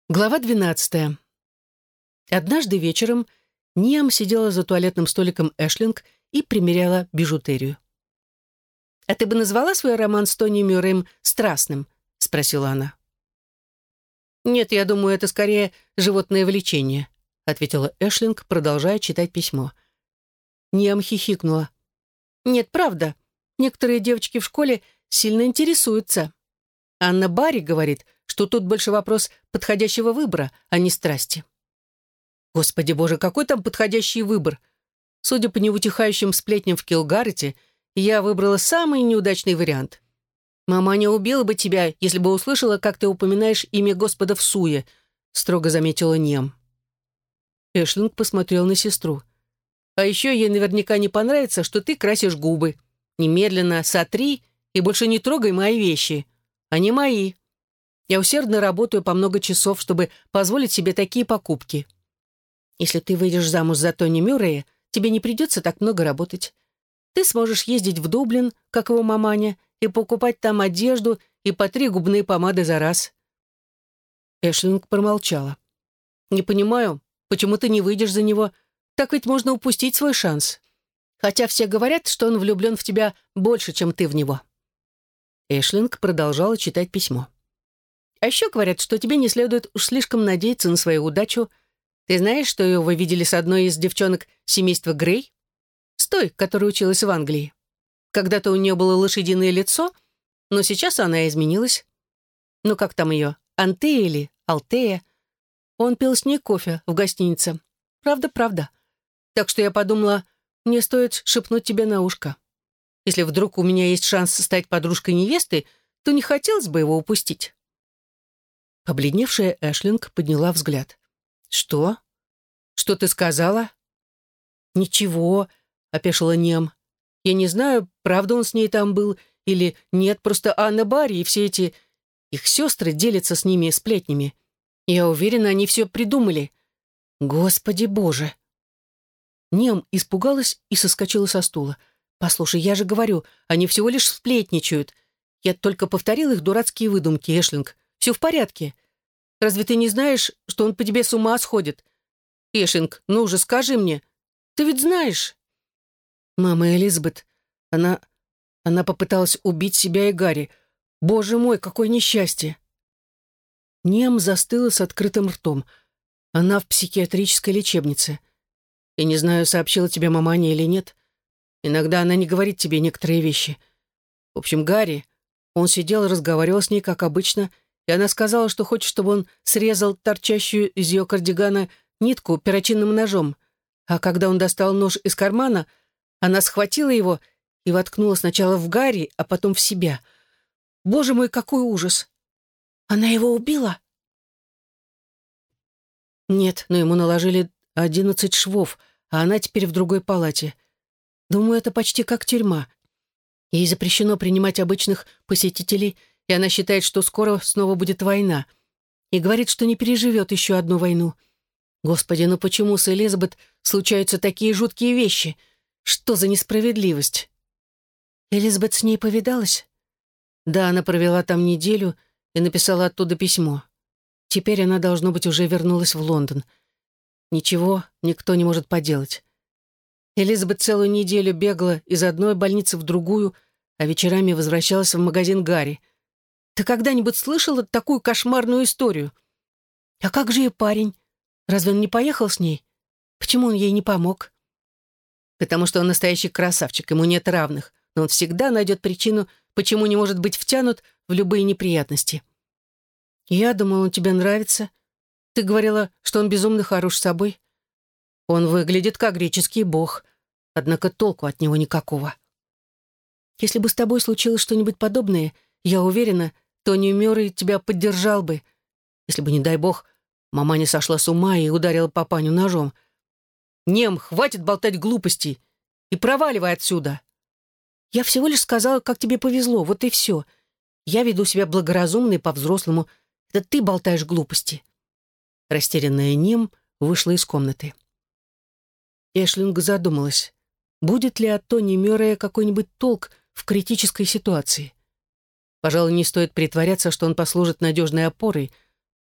Глава 12. Однажды вечером Ниам сидела за туалетным столиком Эшлинг и примеряла бижутерию. «А ты бы назвала свой роман с Тони Мюрреем страстным?» — спросила она. «Нет, я думаю, это скорее животное влечение», — ответила Эшлинг, продолжая читать письмо. Ниам хихикнула. «Нет, правда. Некоторые девочки в школе сильно интересуются. Анна Барри говорит, что тут больше вопрос подходящего выбора, а не страсти». Господи боже, какой там подходящий выбор? Судя по неутихающим сплетням в Килгарете, я выбрала самый неудачный вариант. «Маманя убила бы тебя, если бы услышала, как ты упоминаешь имя Господа в суе», строго заметила Нем. Эшлинг посмотрел на сестру. «А еще ей наверняка не понравится, что ты красишь губы. Немедленно сотри и больше не трогай мои вещи. Они мои. Я усердно работаю по много часов, чтобы позволить себе такие покупки. Если ты выйдешь замуж за Тони Мюррея, тебе не придется так много работать. Ты сможешь ездить в Дублин, как его маманя, и покупать там одежду и по 3 губные помады за раз». Эшлинг промолчала. «Не понимаю, почему ты не выйдешь за него? Так ведь можно упустить свой шанс. Хотя все говорят, что он влюблен в тебя больше, чем ты в него». Эшлинг продолжала читать письмо. «А еще говорят, что тебе не следует уж слишком надеяться на свою удачу. Ты знаешь, что вы видели с одной из девчонок семейства Грей? С той, которая училась в Англии. Когда-то у нее было лошадиное лицо, но сейчас она изменилась. Ну, как там ее, Антея или Алтея? Он пил с ней кофе в гостинице. Правда. Так что я подумала, мне стоит шепнуть тебе на ушко. Если вдруг у меня есть шанс стать подружкой невесты, то не хотелось бы его упустить». Побледневшая Эшлинг подняла взгляд. «Что? Что ты сказала?» «Ничего», — опешила Нем. «Я не знаю, правда он с ней там был или нет, просто Анна Барри и все эти... Их сестры делятся с ними сплетнями. Я уверена, они все придумали. Господи Боже!» Нем испугалась и соскочила со стула. «Послушай, я же говорю, они всего лишь сплетничают. Я только повторила их дурацкие выдумки, Эшлинг. Все в порядке. Разве ты не знаешь, что он по тебе с ума сходит? Эшинг, ну уже скажи мне. Ты ведь знаешь». «Мама Элизабет, она попыталась убить себя и Гарри. Боже мой, какое несчастье!» Нем застыла с открытым ртом. Она в психиатрической лечебнице. Я не знаю, сообщила тебе маманя или нет. Иногда она не говорит тебе некоторые вещи. В общем, Гарри, он сидел и разговаривал с ней, как обычно, и она сказала, что хочет, чтобы он срезал торчащую из ее кардигана нитку перочинным ножом. А когда он достал нож из кармана, она схватила его и воткнула сначала в Гарри, а потом в себя. Боже мой, какой ужас! Она его убила? Нет, но ему наложили 11 швов, а она теперь в другой палате. Думаю, это почти как тюрьма. Ей запрещено принимать обычных посетителей, и она считает, что скоро снова будет война. И говорит, что не переживет еще одну войну. Господи, ну почему с Элизабет случаются такие жуткие вещи? Что за несправедливость? Элизабет с ней повидалась? Да, она провела там неделю и написала оттуда письмо. Теперь она, должно быть, уже вернулась в Лондон. Ничего никто не может поделать. Элизабет целую неделю бегала из одной больницы в другую, а вечерами возвращалась в магазин Гарри. Ты когда-нибудь слышала такую кошмарную историю? А как же ее парень? Разве он не поехал с ней? Почему он ей не помог? Потому что он настоящий красавчик, ему нет равных, но он всегда найдет причину, почему не может быть втянут в любые неприятности. Я думала, он тебе нравится. Ты говорила, что он безумно хорош собой. Он выглядит как греческий бог, однако толку от него никакого. Если бы с тобой случилось что-нибудь подобное, я уверена, Тони Мюррей тебя поддержал бы. Если бы, не дай бог, мама не сошла с ума и ударила папаню ножом. Нем, хватит болтать глупостей и проваливай отсюда. Я всего лишь сказала, как тебе повезло, вот и все. Я веду себя благоразумно и по-взрослому. Это ты болтаешь глупости. Растерянная Нем вышла из комнаты. Эшлинг задумалась, будет ли от Тони Мюррея какой-нибудь толк в критической ситуации. Пожалуй, не стоит притворяться, что он послужит надежной опорой.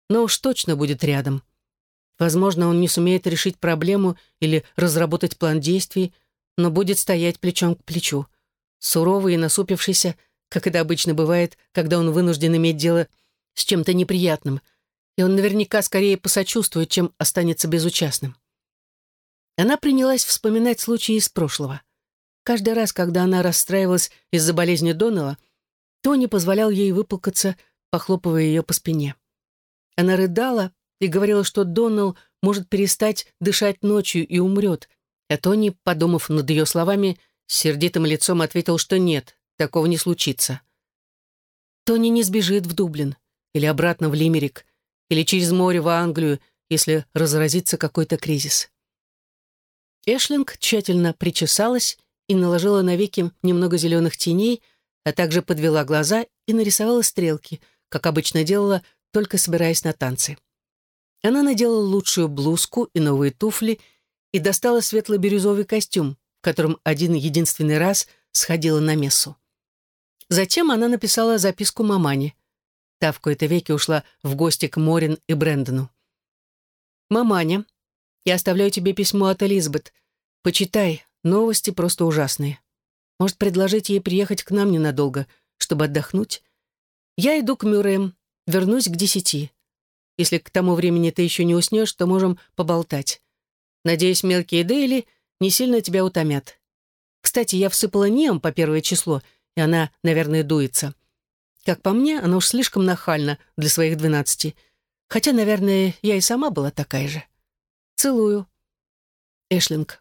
но уж точно будет рядом. Возможно, он не сумеет решить проблему или разработать план действий, но будет стоять плечом к плечу, суровый и насупившийся, как это обычно бывает, когда он вынужден иметь дело с чем-то неприятным, и он наверняка скорее посочувствует, чем останется безучастным. Она принялась вспоминать случаи из прошлого. Каждый раз, когда она расстраивалась из-за болезни Доннелла, Тони позволял ей выплакаться, похлопывая ее по спине. Она рыдала и говорила, что Доннелл может перестать дышать ночью и умрет, а Тони, подумав над ее словами, с сердитым лицом ответил, что нет, такого не случится. Тони не сбежит в Дублин, или обратно в Лимерик, или через море в Англию, если разразится какой-то кризис. Эшлинг тщательно причесалась и наложила на веки немного зеленых теней, а также подвела глаза и нарисовала стрелки, как обычно делала, только собираясь на танцы. Она надела лучшую блузку и новые туфли и достала светло-бирюзовый костюм, в котором один единственный раз сходила на мессу. Затем она написала записку мамане. Та в кои-то веки ушла в гости к Морин и Брэндону. «Маманя, я оставляю тебе письмо от Элизабет. Почитай, новости просто ужасные. Может, предложить ей приехать к нам ненадолго, чтобы отдохнуть? Я иду к Мюрреям, вернусь к 10. Если к тому времени ты еще не уснешь, то можем поболтать. Надеюсь, мелкие Дейли не сильно тебя утомят. Кстати, я всыпала Ниам по 1 число, и она, наверное, дуется. Как по мне, она уж слишком нахальна для своих 12. Хотя, наверное, я и сама была такая же. Целую. Эшлинг».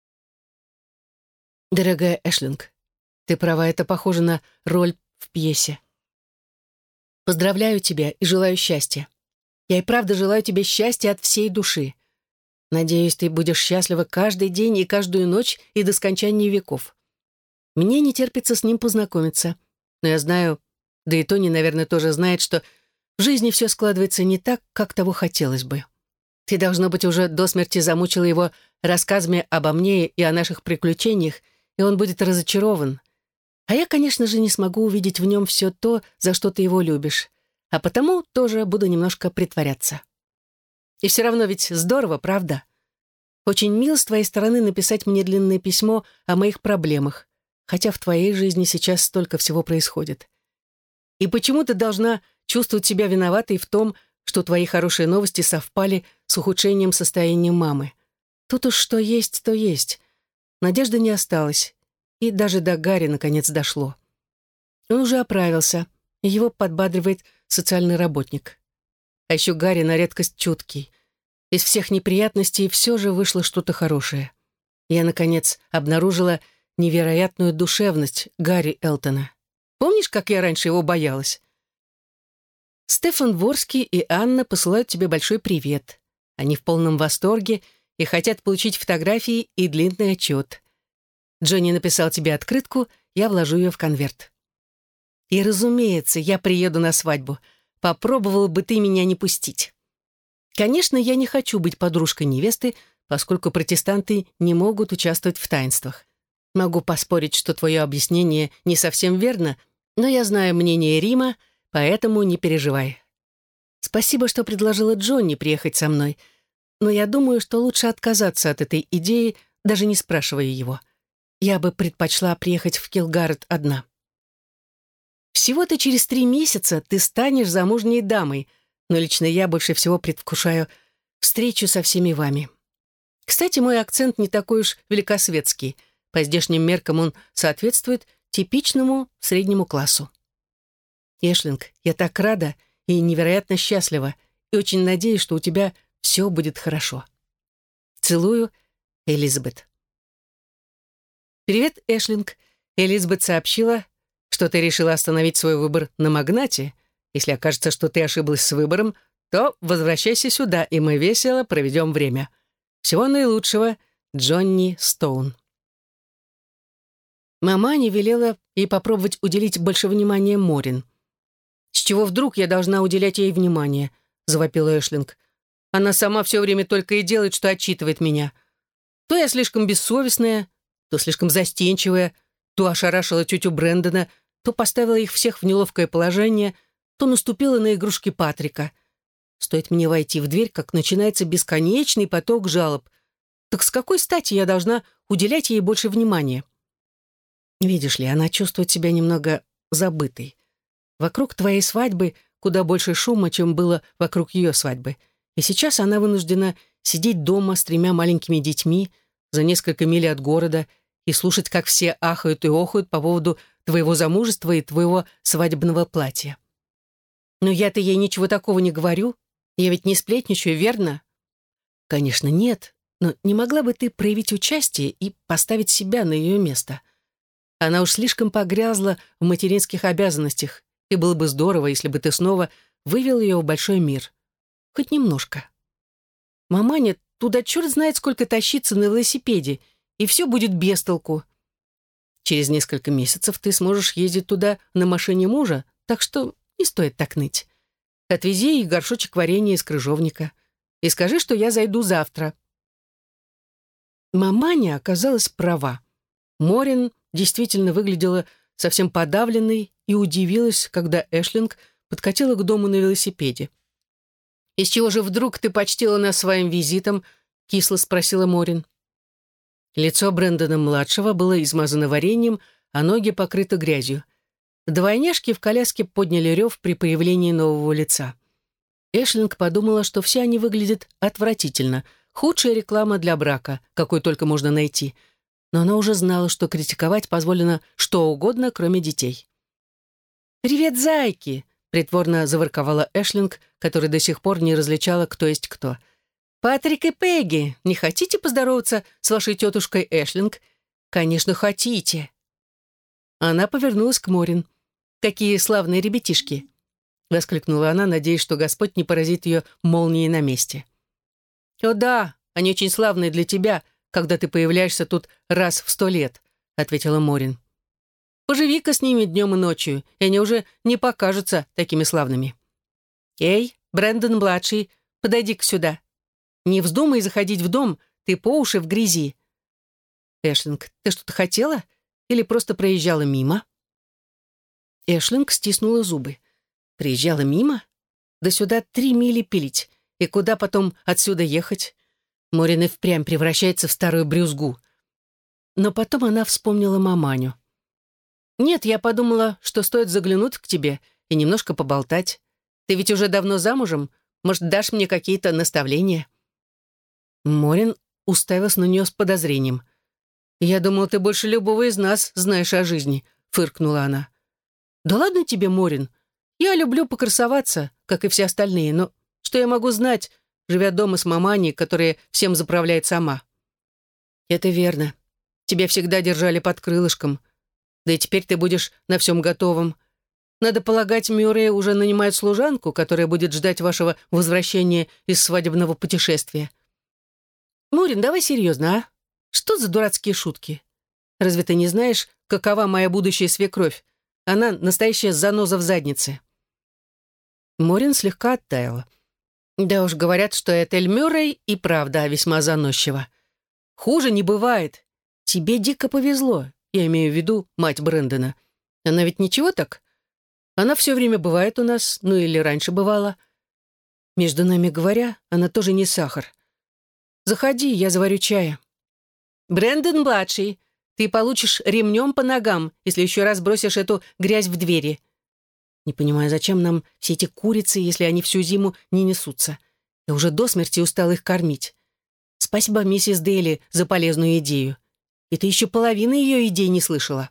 «Дорогая Эшлинг, ты права, это похоже на роль в пьесе. Поздравляю тебя и желаю счастья. Я и правда желаю тебе счастья от всей души. Надеюсь, ты будешь счастлива каждый день и каждую ночь и до скончания веков. Мне не терпится с ним познакомиться, но я знаю, да и Тони, наверное, тоже знает, что в жизни все складывается не так, как того хотелось бы. Ты, должно быть, уже до смерти замучила его рассказами обо мне и о наших приключениях, и он будет разочарован. А я, конечно же, не смогу увидеть в нем все то, за что ты его любишь, а потому тоже буду немножко притворяться. И все равно ведь здорово, правда? Очень мило с твоей стороны написать мне длинное письмо о моих проблемах, хотя в твоей жизни сейчас столько всего происходит. И почему ты должна чувствовать себя виноватой в том, что твои хорошие новости совпали с ухудшением состояния мамы? Тут уж что есть, то есть. Надежды не осталось, и даже до Гарри наконец дошло. Он уже оправился, и его подбадривает социальный работник. А еще Гарри на редкость чуткий. Из всех неприятностей все же вышло что-то хорошее. Я, наконец, обнаружила невероятную душевность Гарри Элтона. Помнишь, как я раньше его боялась? Стефан Ворский и Анна посылают тебе большой привет. Они в полном восторге и хотят получить фотографии и длинный отчет. Джонни написал тебе открытку, я вложу ее в конверт. И, разумеется, я приеду на свадьбу. Попробовала бы ты меня не пустить. Конечно, я не хочу быть подружкой невесты, поскольку протестанты не могут участвовать в таинствах. Могу поспорить, что твое объяснение не совсем верно, но я знаю мнение Рима, поэтому не переживай. Спасибо, что предложила Джонни приехать со мной, но я думаю, что лучше отказаться от этой идеи, даже не спрашивая его. Я бы предпочла приехать в Килгарет одна. Всего-то через 3 месяца ты станешь замужней дамой, но лично я больше всего предвкушаю встречу со всеми вами. Кстати, мой акцент не такой уж великосветский. По здешним меркам он соответствует типичному среднему классу. Эшлинг, я так рада и невероятно счастлива, и очень надеюсь, что у тебя все будет хорошо. Целую, Элизабет. «Привет, Эшлинг. Элизабет сообщила, что ты решила остановить свой выбор на магнате. Если окажется, что ты ошиблась с выбором, то возвращайся сюда, и мы весело проведем время. Всего наилучшего, Джонни Стоун». Мама не велела ей попробовать уделить больше внимания Морин. «С чего вдруг я должна уделять ей внимание?» — завопила Эшлинг. «Она сама все время только и делает, что отчитывает меня. То я слишком бессовестная, то слишком застенчивая, то ошарашила тетю Брэндона, то поставила их всех в неловкое положение, то наступила на игрушки Патрика. Стоит мне войти в дверь, как начинается бесконечный поток жалоб. Так с какой стати я должна уделять ей больше внимания? Видишь ли, она чувствует себя немного забытой. Вокруг твоей свадьбы куда больше шума, чем было вокруг ее свадьбы. И сейчас она вынуждена сидеть дома с 3 маленькими детьми за несколько миль от города и слушать, как все ахают и охают по поводу твоего замужества и твоего свадебного платья. Но я-то ей ничего такого не говорю. Я ведь не сплетничаю, верно? Конечно, нет. Но не могла бы ты проявить участие и поставить себя на ее место? Она уж слишком погрязла в материнских обязанностях, и было бы здорово, если бы ты снова вывел ее в большой мир. Хоть немножко. Маманя туда черт знает сколько тащиться на велосипеде, и все будет без толку. Через несколько месяцев ты сможешь ездить туда на машине мужа, так что не стоит так ныть. Отвези ей горшочек варенья из крыжовника и скажи, что я зайду завтра. Маманя оказалась права. Морин действительно выглядела совсем подавленной и удивилась, когда Эшлинг подкатила к дому на велосипеде. «Из чего же вдруг ты почтила нас своим визитом?» — кисло спросила Морин. Лицо Брэндона-младшего было измазано вареньем, а ноги покрыты грязью. Двойняшки в коляске подняли рев при появлении нового лица. Эшлинг подумала, что все они выглядят отвратительно. Худшая реклама для брака, какой только можно найти. Но она уже знала, что критиковать позволено что угодно, кроме детей. «Привет, зайки!» — притворно заворковала Эшлинг, которая до сих пор не различала, кто есть кто. «Патрик и Пегги, не хотите поздороваться с вашей тетушкой Эшлинг?» «Конечно, хотите!» Она повернулась к Морин. «Какие славные ребятишки!» — воскликнула она, надеясь, что Господь не поразит ее молнией на месте. «О да, они очень славные для тебя, когда ты появляешься тут раз в 100 лет», — ответила Морин. «Поживи-ка с ними днем и ночью, и они уже не покажутся такими славными. Эй, Брэндон-младший, подойди-ка сюда. Не вздумай заходить в дом, ты по уши в грязи». «Эшлинг, ты что-то хотела? Или просто проезжала мимо?» Эшлинг стиснула зубы. «Приезжала мимо? Да сюда 3 мили пилить. И куда потом отсюда ехать?» Морин и впрямь превращается в старую брюзгу. Но потом она вспомнила маманю. «Нет, я подумала, что стоит заглянуть к тебе и немножко поболтать. Ты ведь уже давно замужем. Может, дашь мне какие-то наставления?» Морин уставилась на нее с подозрением. «Я думала, ты больше любого из нас знаешь о жизни», — фыркнула она. «Да ладно тебе, Морин. Я люблю покрасоваться, как и все остальные, но что я могу знать, живя дома с маманей, которая всем заправляет сама?» «Это верно. Тебя всегда держали под крылышком. Да и теперь ты будешь на всем готовом. Надо полагать, Мюррей уже нанимает служанку, которая будет ждать вашего возвращения из свадебного путешествия. Морин, давай серьезно, а? Что за дурацкие шутки? Разве ты не знаешь, какова моя будущая свекровь? Она настоящая заноза в заднице». Морин слегка оттаяла. Да уж, говорят, что Этель Мюррей и правда весьма заносчива. Хуже не бывает. Тебе дико повезло, я имею в виду мать Брэндона. Она ведь ничего так? Она все время бывает у нас, ну или раньше бывала. Между нами говоря, она тоже не сахар. Заходи, я заварю чая. Брэндон-младший, ты получишь ремнем по ногам, если еще раз бросишь эту грязь в двери. Не понимаю, зачем нам все эти курицы, если они всю зиму не несутся. Я уже до смерти устал их кормить. Спасибо, миссис Дейли, за полезную идею. И ты еще половины ее идей не слышала.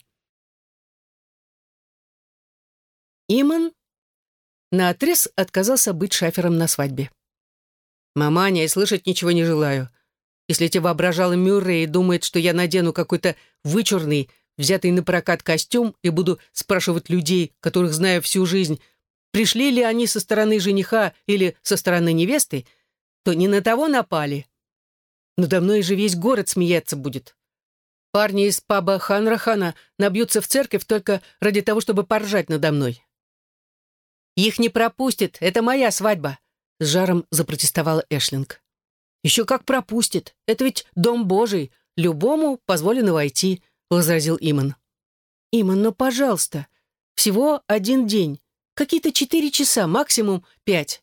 Иман наотрез отказался быть шафером на свадьбе. «Маманя, я слышать ничего не желаю. Если тебе воображала Мюррей и думает, что я надену какой-то вычурный, взятый на прокат костюм и буду спрашивать людей, которых знаю всю жизнь, пришли ли они со стороны жениха или со стороны невесты, то не на того напали. Надо мной же весь город смеяться будет. Парни из паба Ханрахана набьются в церковь только ради того, чтобы поржать надо мной. Их не пропустят, это моя свадьба», — с жаром запротестовала Эшлинг. «Еще как пропустит, это ведь дом Божий, любому позволено войти», — возразил Иман. «Иман, ну, пожалуйста, всего 1 день, какие-то 4 часа, максимум 5.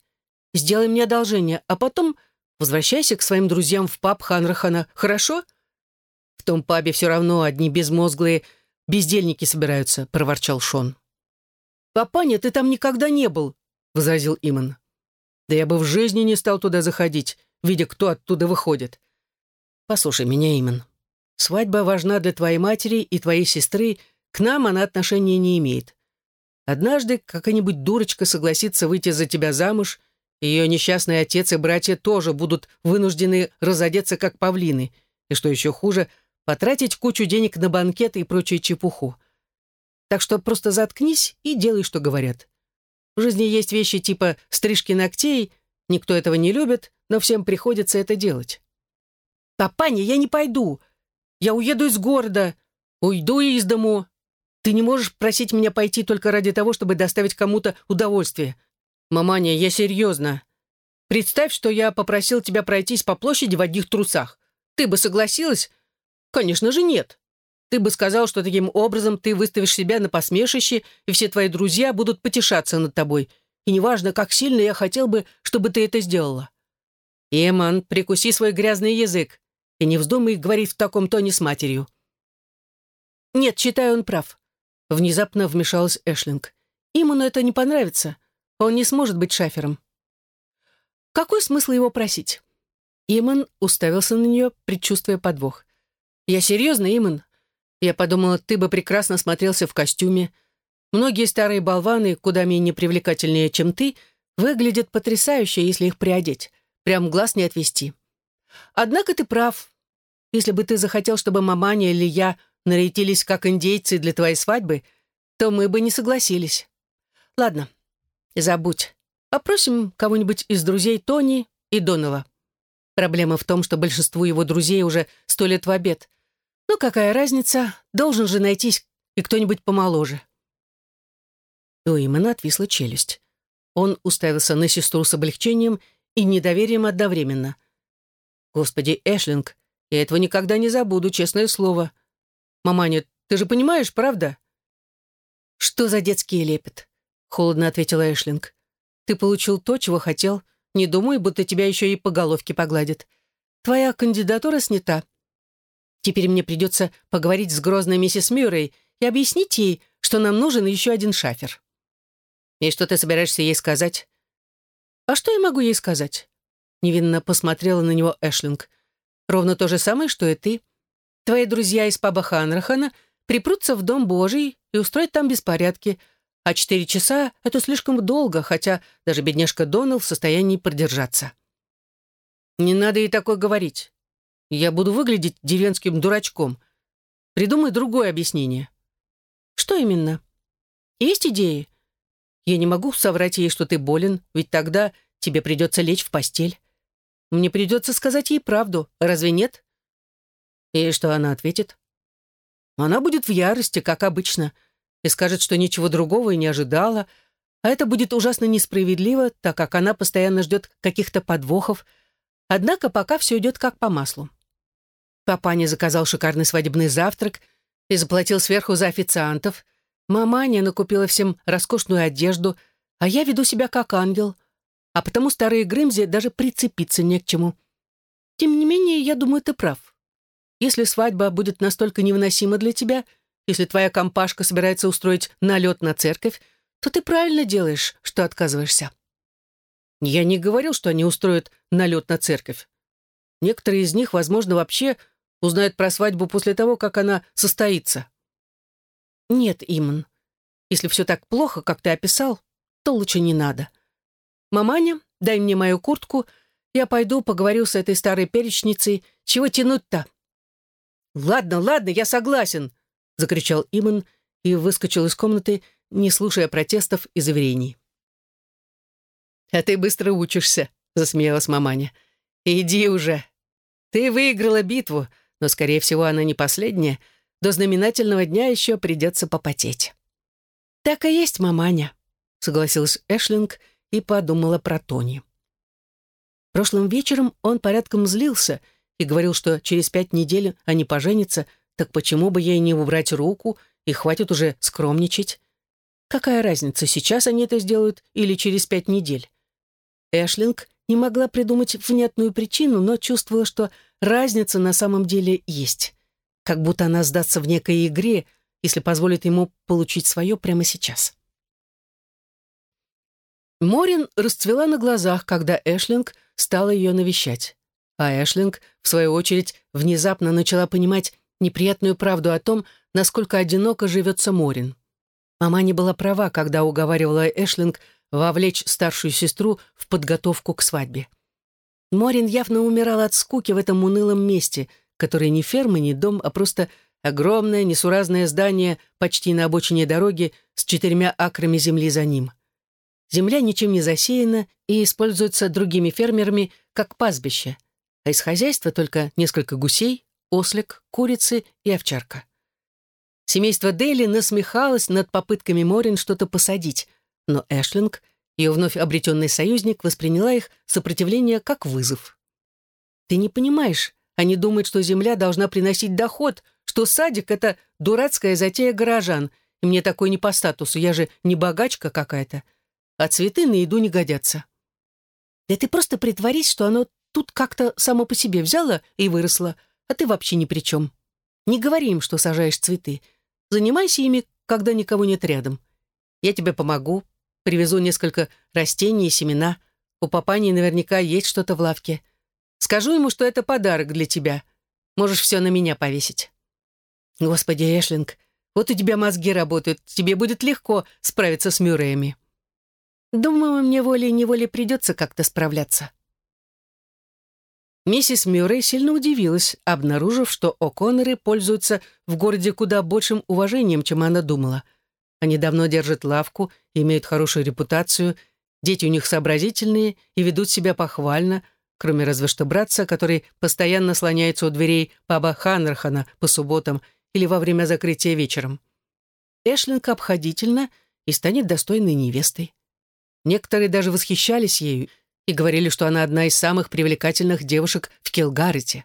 Сделай мне одолжение, а потом возвращайся к своим друзьям в паб Ханрахана, хорошо? В том пабе все равно одни безмозглые бездельники собираются», — проворчал Шон. «Папаня, ты там никогда не был», — возразил Иман. «Да я бы в жизни не стал туда заходить, видя, кто оттуда выходит. Послушай меня, Иман. Свадьба важна для твоей матери и твоей сестры, к нам она отношения не имеет. Однажды какая-нибудь дурочка согласится выйти за тебя замуж, и ее несчастный отец и братья тоже будут вынуждены разодеться как павлины, и, что еще хуже, потратить кучу денег на банкеты и прочую чепуху. Так что просто заткнись и делай, что говорят. В жизни есть вещи типа стрижки ногтей, никто этого не любит, но всем приходится это делать. «Папаня, я не пойду. Я уеду из города, уйду из дому. Ты не можешь просить меня пойти только ради того, чтобы доставить кому-то удовольствие. Маманя, я серьезно. Представь, что я попросил тебя пройтись по площади в одних трусах. Ты бы согласилась? Конечно же нет. Ты бы сказал, что таким образом ты выставишь себя на посмешище, и все твои друзья будут потешаться над тобой. И неважно, как сильно я хотел бы, чтобы ты это сделала. Эман, прикуси свой грязный язык и не вздумай говорить в таком тоне с матерью». «Нет, считаю, он прав», — внезапно вмешалась Эшлинг. «Иману это не понравится. Он не сможет быть шафером». «Какой смысл его просить?» Иман уставился на нее, предчувствуя подвох. «Я серьезно, Иман. Я подумала, ты бы прекрасно смотрелся в костюме. Многие старые болваны, куда менее привлекательнее, чем ты, выглядят потрясающе, если их приодеть. Прям глаз не отвести. Однако ты прав. Если бы ты захотел, чтобы маманя или я нарядились как индейцы для твоей свадьбы, то мы бы не согласились. Ладно, забудь. Попросим кого-нибудь из друзей Тони и Доннелла. Проблема в том, что большинству его друзей уже 100 лет в обед. Ну, какая разница, должен же найтись и кто-нибудь помоложе». У Имана отвисла челюсть. Он уставился на сестру с облегчением и недоверием одновременно. «Господи, Эшлинг, я этого никогда не забуду, честное слово. Маманя, ты же понимаешь, правда?» «Что за детский лепет?» — холодно ответила Эшлинг. «Ты получил то, чего хотел. Не думай, будто тебя еще и по головке погладят. Твоя кандидатура снята. Теперь мне придется поговорить с грозной миссис Мюррей и объяснить ей, что нам нужен еще один шафер». «И что ты собираешься ей сказать?» «А что я могу ей сказать?» Невинно посмотрела на него Эшлинг. «Ровно то же самое, что и ты. Твои друзья из паба Ханрахана припрутся в Дом Божий и устроят там беспорядки, а 4 часа — это слишком долго, хотя даже бедняжка Доннелл в состоянии продержаться». «Не надо ей такое говорить. Я буду выглядеть деревенским дурачком. Придумай другое объяснение». «Что именно? Есть идеи? Я не могу соврать ей, что ты болен, ведь тогда тебе придется лечь в постель. Мне придется сказать ей правду, разве нет?» «И что она ответит?» «Она будет в ярости, как обычно, и скажет, что ничего другого и не ожидала, а это будет ужасно несправедливо, так как она постоянно ждет каких-то подвохов. Однако пока все идет как по маслу. Папаня заказал шикарный свадебный завтрак и заплатил сверху за официантов. Маманя накупила всем роскошную одежду, а я веду себя как ангел, а потому старые Грымзи даже прицепиться не к чему. Тем не менее, я думаю, ты прав. Если свадьба будет настолько невыносима для тебя, если твоя компашка собирается устроить налет на церковь, то ты правильно делаешь, что отказываешься». «Я не говорил, что они устроят налет на церковь. Некоторые из них, возможно, вообще узнают про свадьбу после того, как она состоится». «Нет, Иман, если все так плохо, как ты описал, то лучше не надо. Маманя, дай мне мою куртку, я пойду поговорю с этой старой перечницей. Чего тянуть-то?» «Ладно, ладно, я согласен», — закричал Иман и выскочил из комнаты, не слушая протестов и заверений. «А ты быстро учишься», — засмеялась маманя. «Иди уже. Ты выиграла битву, но, скорее всего, она не последняя. До знаменательного дня еще придется попотеть». «Так и есть, маманя», — согласилась Эшлинг и подумала про Тони. Прошлым вечером он порядком злился и говорил, что через 5 недель они поженятся, так почему бы ей не убрать руку и хватит уже скромничать? Какая разница, сейчас они это сделают или через 5 недель? Эшлинг не могла придумать внятную причину, но чувствовала, что разница на самом деле есть. Как будто она сдастся в некой игре, если позволит ему получить свое прямо сейчас. Морин расцвела на глазах, когда Эшлинг стала ее навещать. А Эшлинг, в свою очередь, внезапно начала понимать неприятную правду о том, насколько одиноко живется Морин. Мама не была права, когда уговаривала Эшлинг вовлечь старшую сестру в подготовку к свадьбе. Морин явно умирала от скуки в этом унылом месте, которое не ферма, не дом, а просто огромное несуразное здание почти на обочине дороги с 4 акрами земли за ним. Земля ничем не засеяна и используется другими фермерами как пастбище, а из хозяйства только несколько гусей, ослик, курицы и овчарка. Семейство Дейли насмехалось над попытками Морин что-то посадить, но Эшлинг, ее вновь обретенный союзник, восприняла их сопротивление как вызов. «Ты не понимаешь, они думают, что земля должна приносить доход, что садик — это дурацкая затея горожан, и мне такой не по статусу, я же не богачка какая-то, а цветы на еду не годятся». «Да ты просто притворись, что оно тут как-то само по себе взяло и выросло, а ты вообще ни при чем. Не говори им, что сажаешь цветы. Занимайся ими, когда никого нет рядом. Я тебе помогу, привезу несколько растений и семена. У папани наверняка есть что-то в лавке. Скажу ему, что это подарок для тебя. Можешь все на меня повесить». «Господи, Эшлинг, вот у тебя мозги работают, тебе будет легко справиться с Мюрреями». «Думаю, мне волей-неволей придется как-то справляться». Миссис Мюррей сильно удивилась, обнаружив, что О'Конноры пользуются в городе куда большим уважением, чем она думала. Они давно держат лавку, имеют хорошую репутацию, дети у них сообразительные и ведут себя похвально, кроме разве что братца, который постоянно слоняется у дверей паба Ханнерхана по субботам или во время закрытия вечером. Эшлинг обходительна и станет достойной невестой. Некоторые даже восхищались ею и говорили, что она одна из самых привлекательных девушек в Килгарете.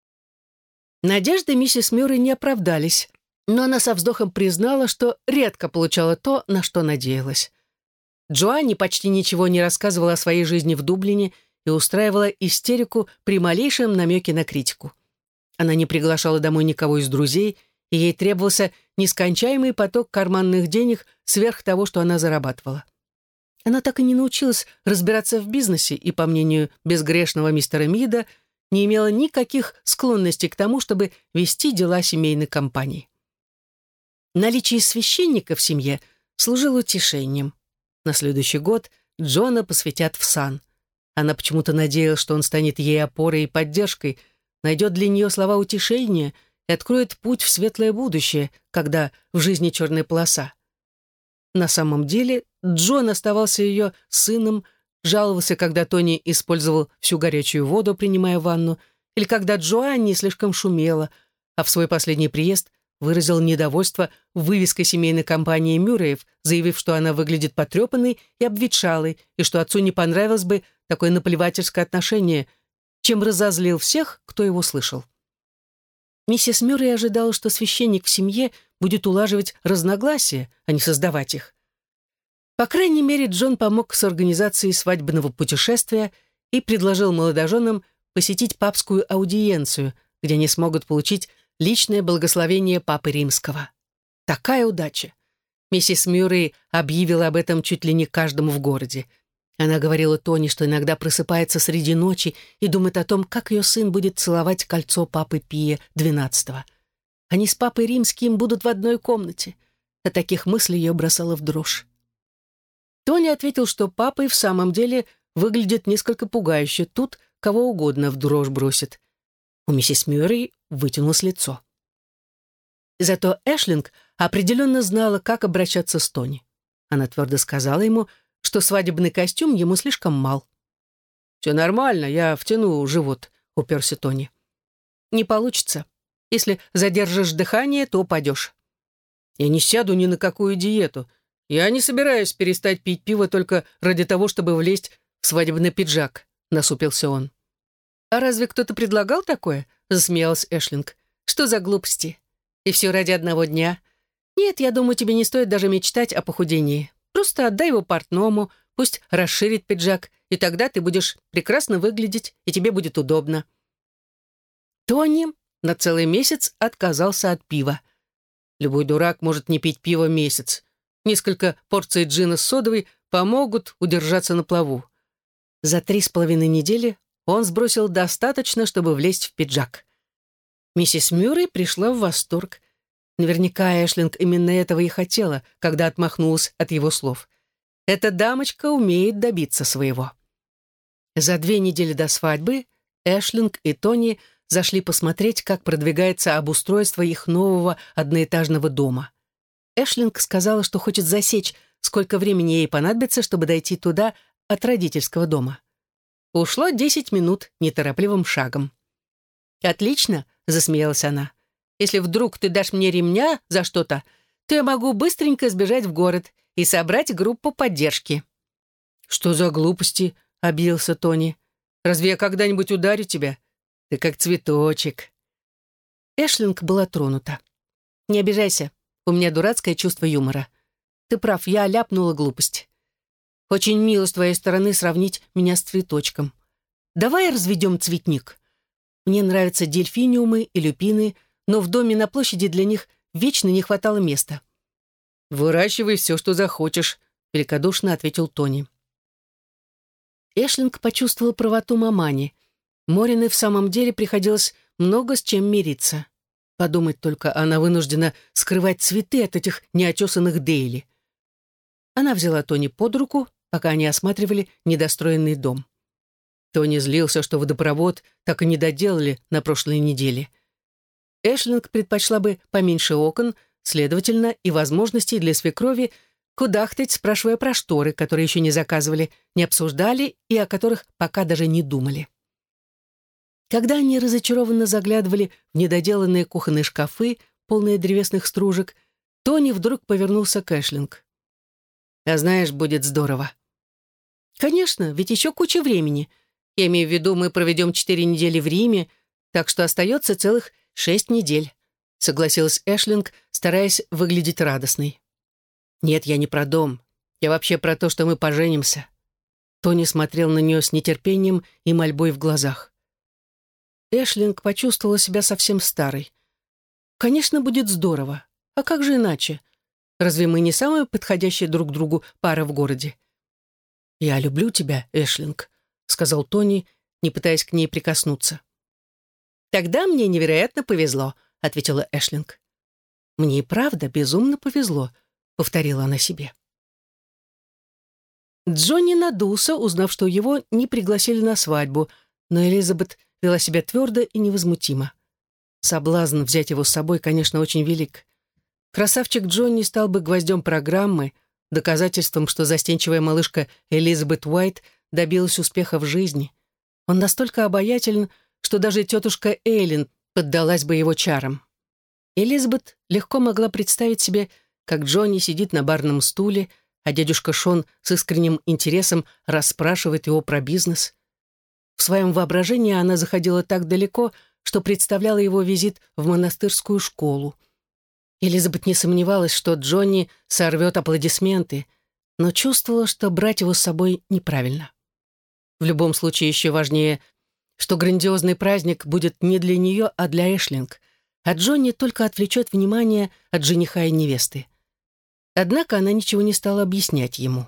Надежды миссис Мюррей не оправдались, но она со вздохом признала, что редко получала то, на что надеялась. Джоанни почти ничего не рассказывала о своей жизни в Дублине и устраивала истерику при малейшем намеке на критику. Она не приглашала домой никого из друзей, и ей требовался нескончаемый поток карманных денег сверх того, что она зарабатывала. Она так и не научилась разбираться в бизнесе и, по мнению безгрешного мистера Мида, не имела никаких склонностей к тому, чтобы вести дела семейной компании. Наличие священника в семье служило утешением. На следующий год Джона посвятят в сан. Она почему-то надеялась, что он станет ей опорой и поддержкой, найдет для нее слова утешения и откроет путь в светлое будущее, когда в жизни черная полоса. На самом деле Джон оставался ее сыном, жаловался, когда Тони использовал всю горячую воду, принимая ванну, или когда Джоанни слишком шумела, а в свой последний приезд выразил недовольство вывеской семейной компании Мюрреев, заявив, что она выглядит потрепанной и обветшалой, и что отцу не понравилось бы такое наплевательское отношение, чем разозлил всех, кто его слышал. Миссис Мюррей ожидала, что священник в семье будет улаживать разногласия, а не создавать их. По крайней мере, Джон помог с организацией свадебного путешествия и предложил молодоженам посетить папскую аудиенцию, где они смогут получить личное благословение Папы Римского. Такая удача! Миссис Мюррей объявила об этом чуть ли не каждому в городе. Она говорила Тони, что иногда просыпается среди ночи и думает о том, как ее сын будет целовать кольцо Папы Пия XII. Они с Папой Римским будут в одной комнате. От таких мыслей ее бросало в дрожь. Тони ответил, что папа и в самом деле выглядит несколько пугающе, тут кого угодно в дрожь бросит. У миссис Мюррей вытянулось лицо. Зато Эшлинг определенно знала, как обращаться с Тони. Она твердо сказала ему, что свадебный костюм ему слишком мал. «Все нормально, я втяну живот», — уперся Тони. «Не получится. Если задержишь дыхание, то упадешь». «Я не сяду ни на какую диету. Я не собираюсь перестать пить пиво только ради того, чтобы влезть в свадебный пиджак», — насупился он. «А разве кто-то предлагал такое?» — засмеялась Эшлинг. «Что за глупости? И все ради одного дня. Нет, я думаю, тебе не стоит даже мечтать о похудении. Просто отдай его портному, пусть расширит пиджак, и тогда ты будешь прекрасно выглядеть, и тебе будет удобно». Тони на целый месяц отказался от пива. Любой дурак может не пить пиво месяц. Несколько порций джина с содовой помогут удержаться на плаву. За 3,5 недели он сбросил достаточно, чтобы влезть в пиджак. Миссис Мюррей пришла в восторг. Наверняка Эшлинг именно этого и хотела, когда отмахнулась от его слов. Эта дамочка умеет добиться своего. За 2 недели до свадьбы Эшлинг и Тони зашли посмотреть, как продвигается обустройство их нового одноэтажного дома. Эшлинг сказала, что хочет засечь, сколько времени ей понадобится, чтобы дойти туда от родительского дома. Ушло 10 минут неторопливым шагом. «Отлично», — засмеялась она. «Если вдруг ты дашь мне ремня за что-то, то я могу быстренько сбежать в город и собрать группу поддержки». «Что за глупости?» — обиделся Тони. «Разве я когда-нибудь ударю тебя? Ты как цветочек». Эшлинг была тронута. «Не обижайся, у меня дурацкое чувство юмора. Ты прав, я ляпнула глупость. Очень мило с твоей стороны сравнить меня с цветочком. Давай разведем цветник. Мне нравятся дельфиниумы и люпины, но в доме на площади для них вечно не хватало места». «Выращивай все, что захочешь», — великодушно ответил Тони. Эшлинг почувствовал правоту мамани. Мориной в самом деле приходилось много с чем мириться. Подумать только, она вынуждена скрывать цветы от этих неотесанных Дейли. Она взяла Тони под руку, пока они осматривали недостроенный дом. Тони злился, что водопровод так и не доделали на прошлой неделе. Эшлинг предпочла бы поменьше окон, следовательно, и возможностей для свекрови кудахтать, спрашивая про шторы, которые еще не заказывали, не обсуждали и о которых пока даже не думали. Когда они разочарованно заглядывали в недоделанные кухонные шкафы, полные древесных стружек, Тони вдруг повернулся к Эшлинг. «А знаешь, будет здорово». «Конечно, ведь еще куча времени. Я имею в виду, мы проведем 4 недели в Риме, так что остается целых 6 недель», согласилась Эшлинг, стараясь выглядеть радостной. «Нет, я не про дом. Я вообще про то, что мы поженимся». Тони смотрел на нее с нетерпением и мольбой в глазах. Эшлинг почувствовала себя совсем старой. «Конечно, будет здорово. А как же иначе? Разве мы не самая подходящая друг другу пара в городе?» «Я люблю тебя, Эшлинг», — сказал Тони, не пытаясь к ней прикоснуться. «Тогда мне невероятно повезло», — ответила Эшлинг. «Мне и правда безумно повезло», — повторила она себе. Джонни надулся, узнав, что его не пригласили на свадьбу, но Элизабет вела себя твердо и невозмутимо. Соблазн взять его с собой, конечно, очень велик. Красавчик Джонни стал бы гвоздем программы, доказательством, что застенчивая малышка Элизабет Уайт добилась успеха в жизни. Он настолько обаятелен, что даже тетушка Эйлин поддалась бы его чарам. Элизабет легко могла представить себе, как Джонни сидит на барном стуле, а дядюшка Шон с искренним интересом расспрашивает его про бизнес. В своем воображении она заходила так далеко, что представляла его визит в монастырскую школу. Элизабет не сомневалась, что Джонни сорвет аплодисменты, но чувствовала, что брать его с собой неправильно. В любом случае еще важнее, что грандиозный праздник будет не для нее, а для Эшлинг, а Джонни только отвлечет внимание от жениха и невесты. Однако она ничего не стала объяснять ему.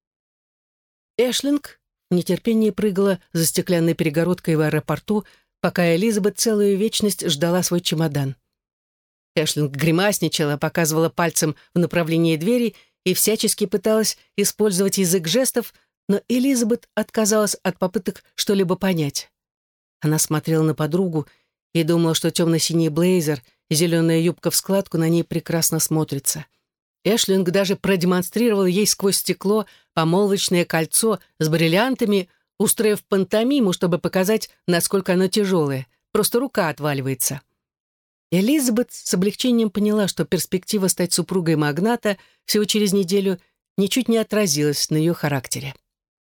Эшлинг в нетерпении прыгала за стеклянной перегородкой в аэропорту, пока Элизабет целую вечность ждала свой чемодан. Эшлинг гримасничала, показывала пальцем в направлении двери и всячески пыталась использовать язык жестов, но Элизабет отказалась от попыток что-либо понять. Она смотрела на подругу и думала, что темно-синий блейзер и зеленая юбка в складку на ней прекрасно смотрится. Эшлинг даже продемонстрировал ей сквозь стекло помолвочное кольцо с бриллиантами, устроив пантомиму, чтобы показать, насколько оно тяжелое. Просто рука отваливается. Элизабет с облегчением поняла, что перспектива стать супругой магната всего через неделю ничуть не отразилась на ее характере.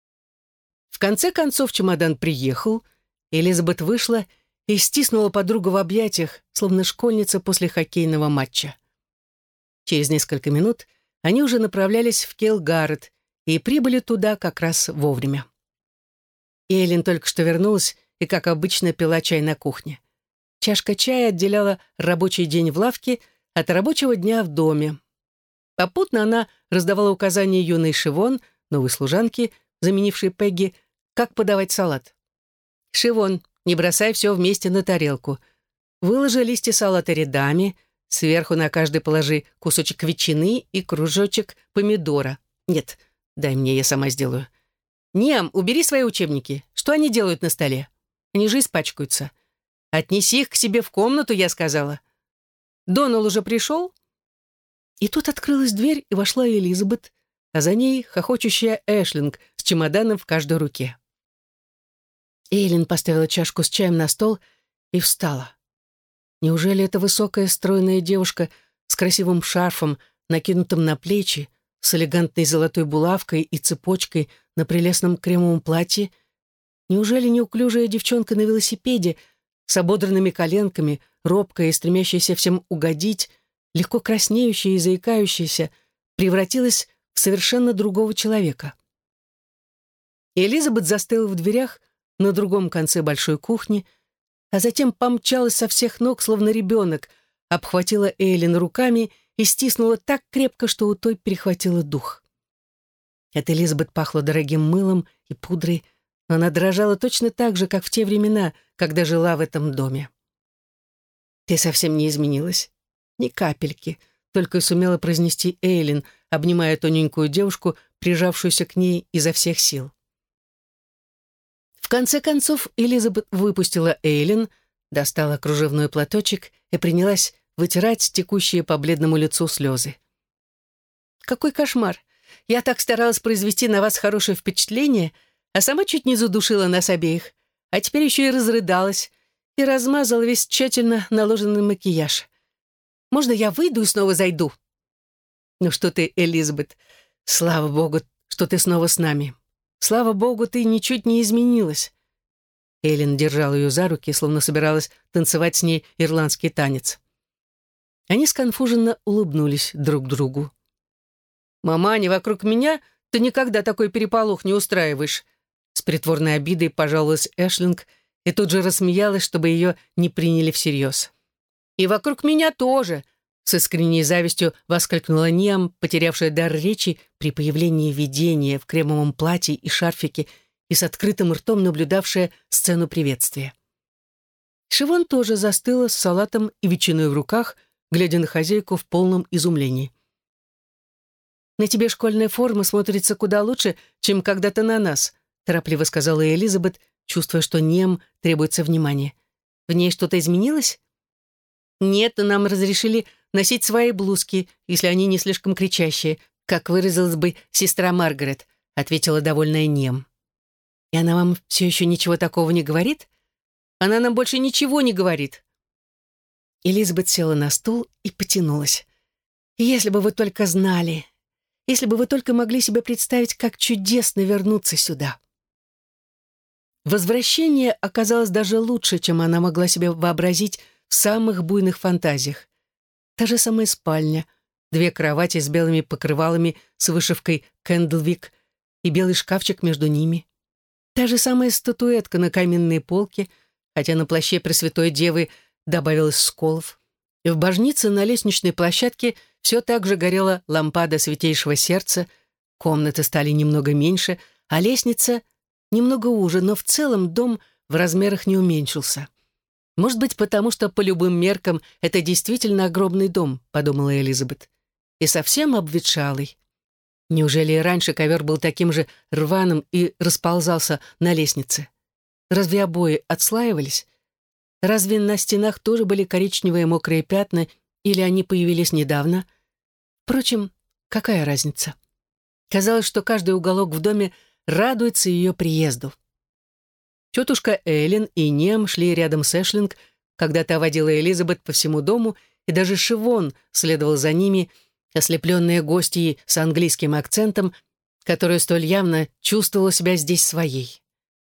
В конце концов чемодан приехал, Элизабет вышла и стиснула подругу в объятиях, словно школьница после хоккейного матча. Через несколько минут они уже направлялись в Кейл-Гаррет и прибыли туда как раз вовремя. Эйлин только что вернулась и, как обычно, пила чай на кухне. Чашка чая отделяла рабочий день в лавке от рабочего дня в доме. Попутно она раздавала указания юной Шивон, новой служанке, заменившей Пегги, как подавать салат. «Шивон, не бросай все вместе на тарелку. Выложи листья салата рядами, сверху на каждый положи кусочек ветчины и кружочек помидора. Нет, дай мне, я сама сделаю. Ниам, убери свои учебники. Что они делают на столе? Они же испачкаются. Отнеси их к себе в комнату, я сказала. Донал уже пришел?» И тут открылась дверь, и вошла Элизабет, а за ней хохочущая Эшлинг с чемоданом в каждой руке. Эйлин поставила чашку с чаем на стол и встала. Неужели эта высокая стройная девушка с красивым шарфом, накинутым на плечи, с элегантной золотой булавкой и цепочкой на прелестном кремовом платье, неужели неуклюжая девчонка на велосипеде с ободранными коленками, робкая и стремящаяся всем угодить, легко краснеющая и заикающаяся, превратилась в совершенно другого человека? Элизабет застыла в дверях на другом конце большой кухни, а затем помчалась со всех ног, словно ребенок, обхватила Эйлин руками и стиснула так крепко, что у той перехватило дух. От Элизабет пахло дорогим мылом и пудрой, но она дрожала точно так же, как в те времена, когда жила в этом доме. «Ты совсем не изменилась. Ни капельки», — только и сумела произнести Эйлин, обнимая тоненькую девушку, прижавшуюся к ней изо всех сил. В конце концов Элизабет выпустила Эйлин, достала кружевной платочек и принялась вытирать текущие по бледному лицу слезы. «Какой кошмар! Я так старалась произвести на вас хорошее впечатление, а сама чуть не задушила нас обеих, а теперь еще и разрыдалась и размазала весь тщательно наложенный макияж. Можно я выйду и снова зайду?» «Ну что ты, Элизабет, слава богу, что ты снова с нами. Слава богу, ты ничуть не изменилась». Эйлин держала ее за руки, словно собиралась танцевать с ней ирландский танец. Они сконфуженно улыбнулись друг другу. «Маманя, вокруг меня ты никогда такой переполох не устраиваешь», с притворной обидой пожаловалась Эшлинг и тут же рассмеялась, чтобы ее не приняли всерьез. «И вокруг меня тоже», с искренней завистью воскликнула Ниам, потерявшая дар речи при появлении видения в кремовом платье и шарфике и с открытым ртом наблюдавшая сцену приветствия. Шивон тоже застыла с салатом и ветчиной в руках, глядя на хозяйку в полном изумлении. «На тебе школьная форма смотрится куда лучше, чем когда-то на нас», торопливо сказала Элизабет, чувствуя, что Ниам требуется внимание. «В ней что-то изменилось?» «Нет, но нам разрешили носить свои блузки, если они не слишком кричащие, как выразилась бы сестра Маргарет», ответила довольная Нем. «И она вам все еще ничего такого не говорит?» «Она нам больше ничего не говорит». Элизабет села на стул и потянулась. «Если бы вы только знали, если бы вы только могли себе представить, как чудесно вернуться сюда». Возвращение оказалось даже лучше, чем она могла себе вообразить в самых буйных фантазиях. Та же самая спальня, 2 кровати с белыми покрывалами с вышивкой «Кэндлвик» и белый шкафчик между ними. Та же самая статуэтка на каменной полке, хотя на плаще Пресвятой Девы добавилось сколов. И в божнице на лестничной площадке все так же горела лампада Святейшего Сердца, комнаты стали немного меньше, а лестница немного уже, но в целом дом в размерах не уменьшился. «Может быть, потому что по любым меркам это действительно огромный дом», подумала Элизабет. «И совсем обветшалый. Неужели и раньше ковер был таким же рваным и расползался на лестнице? Разве обои отслаивались? Разве на стенах тоже были коричневые мокрые пятна, или они появились недавно? Впрочем, какая разница? Казалось, что каждый уголок в доме радуется ее приезду. Тетушка Эллен и Нем шли рядом с Эшлинг, когда та водила Элизабет по всему дому, и даже Шивон следовал за ними, ослепленная гостьей с английским акцентом, которая столь явно чувствовала себя здесь своей.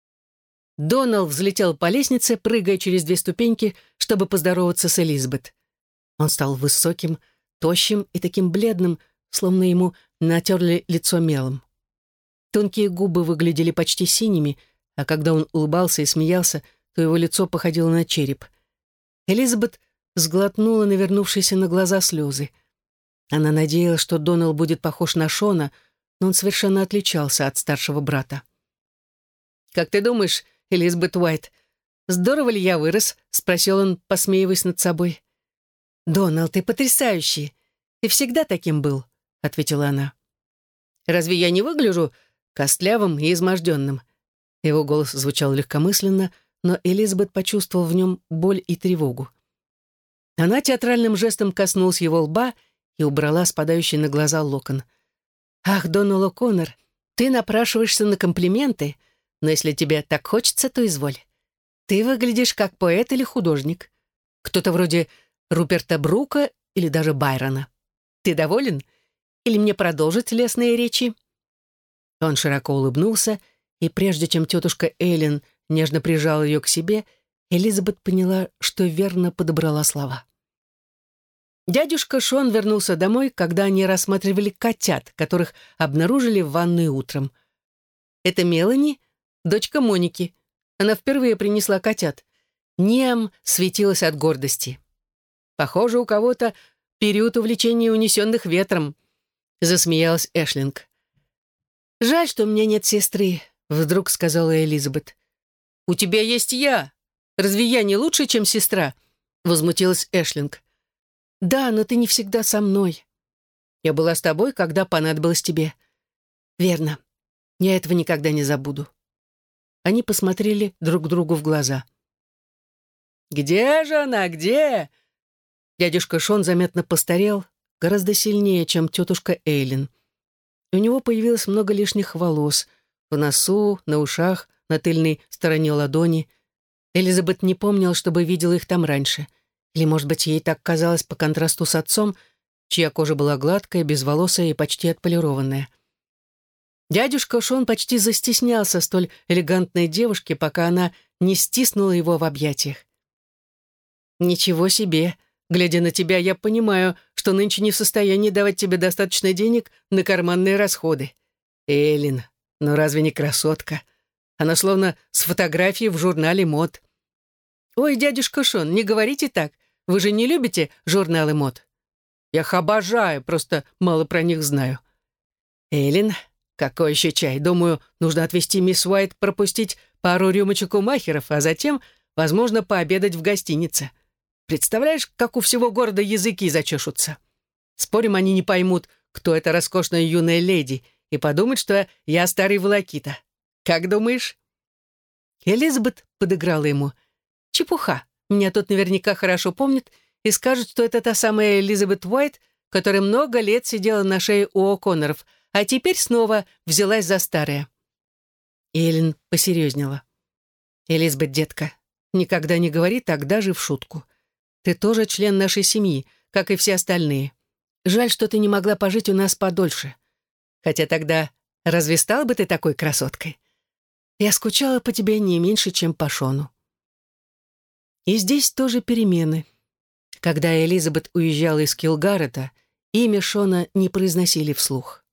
Донал взлетел по лестнице, прыгая через 2 ступеньки, чтобы поздороваться с Элизабет. Он стал высоким, тощим и таким бледным, словно ему натерли лицо мелом. Тонкие губы выглядели почти синими, а когда он улыбался и смеялся, то его лицо походило на череп. Элизабет сглотнула навернувшиеся на глаза слезы. Она надеялась, что Донал будет похож на Шона, но он совершенно отличался от старшего брата. «Как ты думаешь, Элизабет Уайт, здорово ли я вырос?» — спросил он, посмеиваясь над собой. «Донал, ты потрясающий. Ты всегда таким был», — ответила она. «Разве я не выгляжу костлявым и изможденным?» Его голос звучал легкомысленно, но Элизабет почувствовала в нем боль и тревогу. Она театральным жестом коснулась его лба и убрала спадающий на глаза локон. «Ах, Донал О'Коннор, ты напрашиваешься на комплименты, но если тебе так хочется, то изволь. Ты выглядишь как поэт или художник. Кто-то вроде Руперта Брука или даже Байрона. Ты доволен? Или мне продолжить лестные речи?» Он широко улыбнулся, и прежде чем тетушка Эллен нежно прижала ее к себе, Элизабет поняла, что верно подобрала слова. Дядюшка Шон вернулся домой, когда они рассматривали котят, которых обнаружили в ванной утром. «Это Мелани, дочка Моники. Она впервые принесла котят». Ниам светилась от гордости. «Похоже, у кого-то период увлечения унесенных ветром», — засмеялась Эшлинг. «Жаль, что у меня нет сестры», — вдруг сказала Элизабет. «У тебя есть я. Разве я не лучше, чем сестра?» — возмутилась Эшлинг. «Да, но ты не всегда со мной. Я была с тобой, когда понадобилась тебе». «Верно. Я этого никогда не забуду». Они посмотрели друг другу в глаза. «Где же она? Где?» Дядюшка Шон заметно постарел, гораздо сильнее, чем тетушка Эйлин. У него появилось много лишних волос в носу, на ушах, на тыльной стороне ладони. Элизабет не помнила, чтобы видела их там раньше. Или, может быть, ей так казалось по контрасту с отцом, чья кожа была гладкая, безволосая и почти отполированная. Дядюшка Шон почти застеснялся столь элегантной девушки, пока она не стиснула его в объятиях. «Ничего себе! Глядя на тебя, я понимаю, что нынче не в состоянии давать тебе достаточно денег на карманные расходы. Эллин, ну разве не красотка? Она словно с фотографией в журнале мод». «Ой, дядюшка Шон, не говорите так. Вы же не любите журналы мод?» «Я их обожаю, просто мало про них знаю». «Эллин, какой еще чай? Думаю, нужно отвезти мисс Уайт пропустить пару рюмочек у махеров, а затем, возможно, пообедать в гостинице. Представляешь, как у всего города языки зачешутся? Спорим, они не поймут, кто эта роскошная юная леди, и подумают, что я старый волокита. Как думаешь?» Элизабет подыграла ему. «Чепуха. Меня тут наверняка хорошо помнят и скажут, что это та самая Элизабет Уайт, которая много лет сидела на шее у О'Конноров, а теперь снова взялась за старое». Эллен посерьезнела. «Элизабет, детка, никогда не говори так даже в шутку. Ты тоже член нашей семьи, как и все остальные. Жаль, что ты не могла пожить у нас подольше. Хотя тогда разве стала бы ты такой красоткой? Я скучала по тебе не меньше, чем по Шону». И здесь тоже перемены. Когда Элизабет уезжала из Килгарета, имя Шона не произносили вслух.